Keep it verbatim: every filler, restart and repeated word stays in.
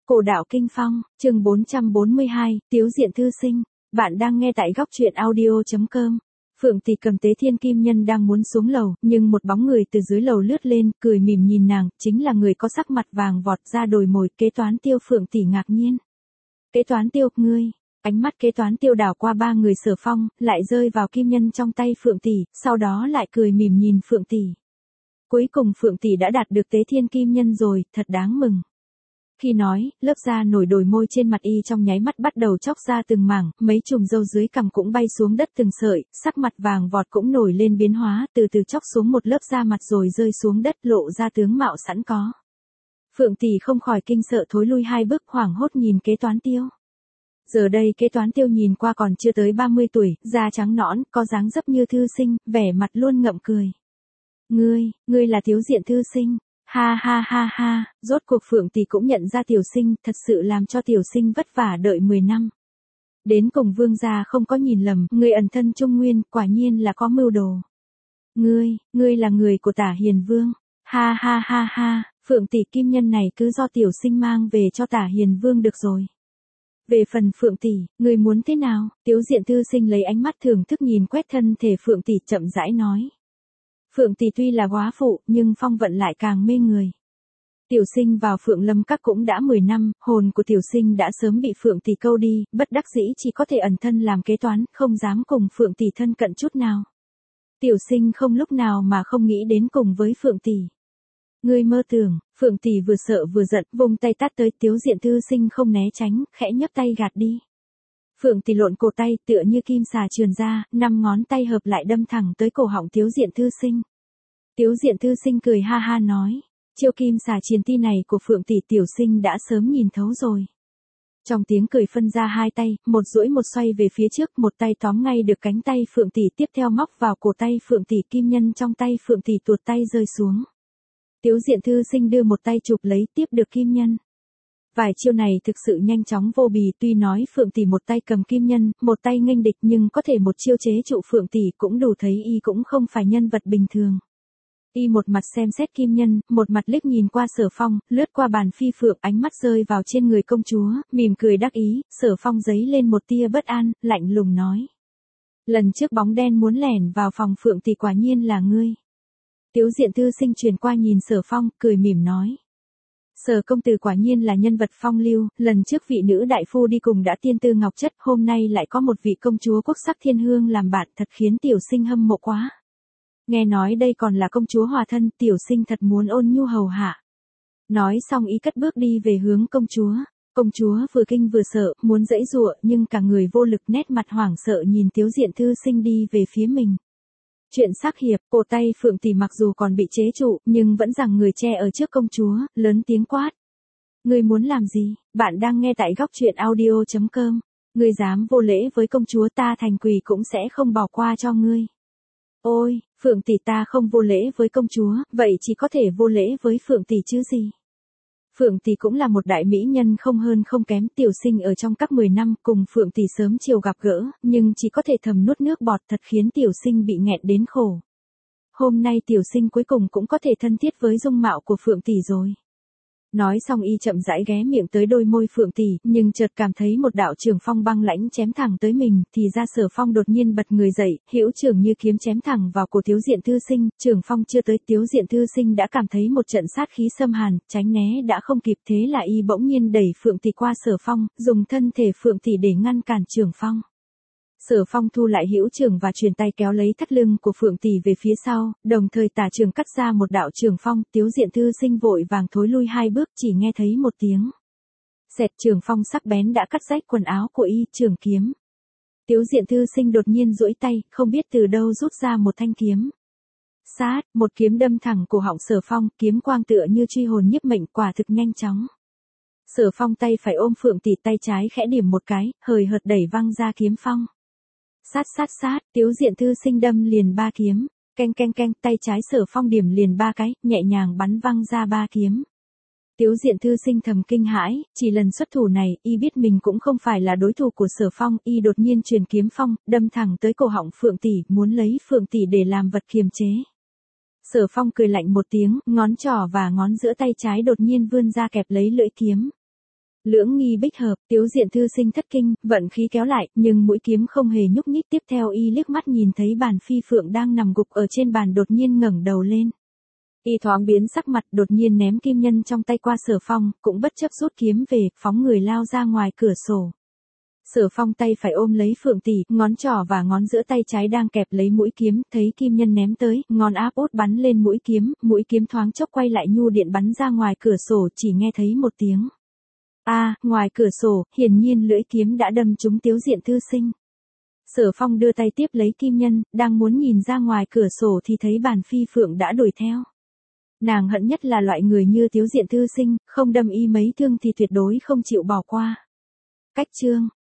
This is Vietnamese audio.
Cổ đạo kinh phong, chương bốn trăm bốn mươi hai, Tiếu diện thư sinh. Bạn đang nghe tại góc truyện audio chấm com. Phượng Tỷ cầm tế thiên kim nhân đang muốn xuống lầu, nhưng một bóng người từ dưới lầu lướt lên, cười mỉm nhìn nàng, chính là người có sắc mặt vàng vọt ra đồi mồi, Kế Toán Tiêu. Phượng Tỷ ngạc nhiên. Kế Toán Tiêu, ngươi? Ánh mắt Kế Toán Tiêu đảo qua ba người Sở Phong, lại rơi vào kim nhân trong tay Phượng Tỷ, sau đó lại cười mỉm nhìn Phượng Tỷ. Cuối cùng Phượng Tỷ đã đạt được tế thiên kim nhân rồi, thật đáng mừng. Khi nói, lớp da nổi đồi môi trên mặt y trong nháy mắt bắt đầu chóc ra từng mảng, mấy chùm râu dưới cằm cũng bay xuống đất từng sợi, sắc mặt vàng vọt cũng nổi lên biến hóa, từ từ chóc xuống một lớp da mặt rồi rơi xuống đất, lộ ra tướng mạo sẵn có. Phượng Tỷ không khỏi kinh sợ thối lui hai bước, hoảng hốt nhìn Kế Toán Tiêu. Giờ đây Kế Toán Tiêu nhìn qua còn chưa tới ba mươi tuổi, da trắng nõn, có dáng dấp như thư sinh, vẻ mặt luôn ngậm cười. Ngươi, ngươi là Tiếu diện thư sinh. Ha ha ha ha, rốt cuộc Phượng Tỷ cũng nhận ra tiểu sinh, thật sự làm cho tiểu sinh vất vả đợi mười năm. Đến cùng vương gia không có nhìn lầm, ngươi ẩn thân Trung Nguyên, quả nhiên là có mưu đồ. Ngươi, ngươi là người của Tả Hiền Vương. Ha ha ha ha, Phượng Tỷ kim nhân này cứ do tiểu sinh mang về cho Tả Hiền Vương được rồi. Về phần Phượng Tỷ, ngươi muốn thế nào? Tiếu diện thư sinh lấy ánh mắt thưởng thức nhìn quét thân thể Phượng Tỷ, chậm rãi nói. Phượng Tỷ tuy là góa phụ, nhưng phong vận lại càng mê người. Tiểu sinh vào Phượng Lâm Các cũng đã mười năm, hồn của tiểu sinh đã sớm bị Phượng Tỷ câu đi, bất đắc dĩ chỉ có thể ẩn thân làm kế toán, không dám cùng Phượng Tỷ thân cận chút nào. Tiểu sinh không lúc nào mà không nghĩ đến cùng với Phượng Tỷ. Ngươi mơ tưởng. Phượng Tỷ vừa sợ vừa giận, vung tay tát tới. Tiếu diện thư sinh không né tránh, khẽ nhấc tay gạt đi. Phượng Tỷ lộn cổ tay, tựa như kim xà trườn ra, năm ngón tay hợp lại đâm thẳng tới cổ họng Tiếu diện thư sinh. Tiếu diện thư sinh cười ha ha nói, chiêu kim xà triền ti này của Phượng Tỷ tiểu sinh đã sớm nhìn thấu rồi. Trong tiếng cười phân ra hai tay, một duỗi một xoay về phía trước, một tay tóm ngay được cánh tay Phượng Tỷ, tiếp theo móc vào cổ tay Phượng Tỷ, kim nhân trong tay Phượng Tỷ tuột tay rơi xuống. Tiếu diện thư sinh đưa một tay chụp lấy, tiếp được kim nhân. Vài chiêu này thực sự nhanh chóng vô bì, tuy nói Phượng Tỷ một tay cầm kim nhân, một tay nghênh địch, nhưng có thể một chiêu chế trụ Phượng Tỷ cũng đủ thấy y cũng không phải nhân vật bình thường. Y một mặt xem xét kim nhân, một mặt liếc nhìn qua Sở Phong, lướt qua bàn phi phượng, ánh mắt rơi vào trên người công chúa, mỉm cười đắc ý. Sở Phong giấy lên một tia bất an, lạnh lùng nói. Lần trước bóng đen muốn lẻn vào phòng Phượng Tỷ quả nhiên là ngươi. Tiếu diện thư sinh truyền qua nhìn Sở Phong, cười mỉm nói. Sở công tử quả nhiên là nhân vật phong lưu, lần trước vị nữ đại phu đi cùng đã tiên tư ngọc chất, hôm nay lại có một vị công chúa quốc sắc thiên hương làm bạn, thật khiến tiểu sinh hâm mộ quá. Nghe nói đây còn là công chúa hòa thân, tiểu sinh thật muốn ôn nhu hầu hạ. Nói xong ý cất bước đi về hướng công chúa. Công chúa vừa kinh vừa sợ, muốn giãy giụa, nhưng cả người vô lực, nét mặt hoảng sợ nhìn Tiếu diện thư sinh đi về phía mình. Chuyện sắc hiệp, cổ tay Phượng Tỷ mặc dù còn bị chế trụ, nhưng vẫn giằng người che ở trước công chúa, lớn tiếng quát. Ngươi muốn làm gì? Bạn đang nghe tại góc truyện audio chấm com. Ngươi dám vô lễ với công chúa, ta thành quỳ cũng sẽ không bỏ qua cho ngươi. Ôi, Phượng Tỷ ta không vô lễ với công chúa, vậy chỉ có thể vô lễ với Phượng Tỷ chứ gì. Phượng Tỷ cũng là một đại mỹ nhân không hơn không kém, tiểu sinh ở trong các mười năm cùng Phượng Tỷ sớm chiều gặp gỡ, nhưng chỉ có thể thầm nuốt nước bọt, thật khiến tiểu sinh bị nghẹn đến khổ. Hôm nay tiểu sinh cuối cùng cũng có thể thân thiết với dung mạo của Phượng Tỷ rồi. Nói xong y chậm rãi ghé miệng tới đôi môi Phượng Tỷ, nhưng chợt cảm thấy một đạo trường phong băng lãnh chém thẳng tới mình, thì ra Sở Phong đột nhiên bật người dậy, hữu trường như kiếm chém thẳng vào cổ Tiếu diện thư sinh, trường phong chưa tới, Tiếu diện thư sinh đã cảm thấy một trận sát khí xâm hàn, tránh né đã không kịp, thế là y bỗng nhiên đẩy Phượng Tỷ qua Sở Phong, dùng thân thể Phượng Tỷ để ngăn cản trường phong. Sở Phong thu lại hữu trường và truyền tay kéo lấy thắt lưng của Phượng Tỷ về phía sau, đồng thời tả trường cắt ra một đạo trường phong, Tiếu diện thư sinh vội vàng thối lui hai bước, chỉ nghe thấy một tiếng. Xẹt, trường phong sắc bén đã cắt rách quần áo của y, trường kiếm. Tiếu diện thư sinh đột nhiên duỗi tay, không biết từ đâu rút ra một thanh kiếm. Sát, một kiếm đâm thẳng cổ họng Sở Phong, kiếm quang tựa như truy hồn nhiếp mệnh, quả thực nhanh chóng. Sở Phong tay phải ôm Phượng Tỷ, tay trái khẽ điểm một cái, hời hợt đẩy văng ra kiếm phong. Sát sát sát, Tiếu diện thư sinh đâm liền ba kiếm, keng keng keng, tay trái Sở Phong điểm liền ba cái, nhẹ nhàng bắn văng ra ba kiếm. Tiếu diện thư sinh thầm kinh hãi, chỉ lần xuất thủ này, y biết mình cũng không phải là đối thủ của Sở Phong, y đột nhiên truyền kiếm phong, đâm thẳng tới cổ họng Phượng Tỷ, muốn lấy Phượng Tỷ để làm vật kiềm chế. Sở Phong cười lạnh một tiếng, ngón trỏ và ngón giữa tay trái đột nhiên vươn ra kẹp lấy lưỡi kiếm. Lưỡng nghi bích hợp, Tiếu Diện thư sinh thất kinh, vận khí kéo lại, nhưng mũi kiếm không hề nhúc nhích. Tiếp theo y liếc mắt nhìn thấy bàn phi phượng đang nằm gục ở trên bàn đột nhiên ngẩng đầu lên. Y thoáng biến sắc mặt, đột nhiên ném kim nhân trong tay qua Sở Phong, cũng bất chấp rút kiếm về, phóng người lao ra ngoài cửa sổ. Sở Phong tay phải ôm lấy Phượng tỷ, ngón trỏ và ngón giữa tay trái đang kẹp lấy mũi kiếm, thấy kim nhân ném tới, ngón áp út bắn lên mũi kiếm, mũi kiếm thoáng chốc quay lại nhu điện bắn ra ngoài cửa sổ, chỉ nghe thấy một tiếng. A, à, ngoài cửa sổ, hiển nhiên lưỡi kiếm đã đâm trúng Tiếu Diện thư sinh. Sở Phong đưa tay tiếp lấy kim nhân, đang muốn nhìn ra ngoài cửa sổ thì thấy bàn phi phượng đã đuổi theo. Nàng hận nhất là loại người như Tiếu Diện thư sinh, không đâm y mấy thương thì tuyệt đối không chịu bỏ qua. Cách chương